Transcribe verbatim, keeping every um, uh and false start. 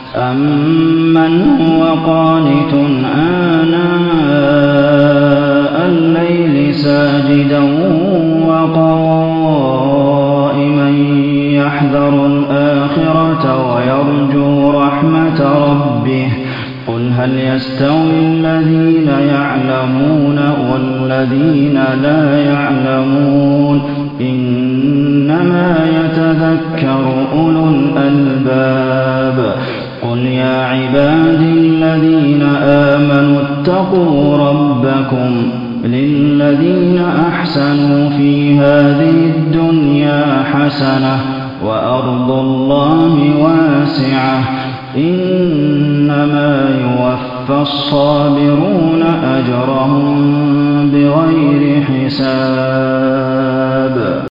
أَمَّنْ هُوَ قَانِتٌ آنَاءَ اللَّيْلِ سَاجِدًا وَقَائِمًا يَحْذَرُ الْآخِرَةَ وَيَرْجُو رَحْمَةَ رَبِّهِ قُلْ هَلْ يَسْتَوِي الَّذِينَ يَعْلَمُونَ وَالَّذِينَ لَا يَعْلَمُونَ إِنَّمَا يَتَذَكَّرُ أُولُو الْأَلْبَابِ قُلْ يَا عِبَادِي الَّذِينَ آمَنُوا اتَّقُوا رَبَّكُمْ لِلَّذِينَ أَحْسَنُوا فِي هَٰذِهِ الدُّنْيَا حَسَنَةٌ وَأَرْضُ اللَّهِ وَاسِعَةٌ إِنَّمَا يُوَفَّى الصَّابِرُونَ أَجْرَهُم بِغَيْرِ حِسَابٍ.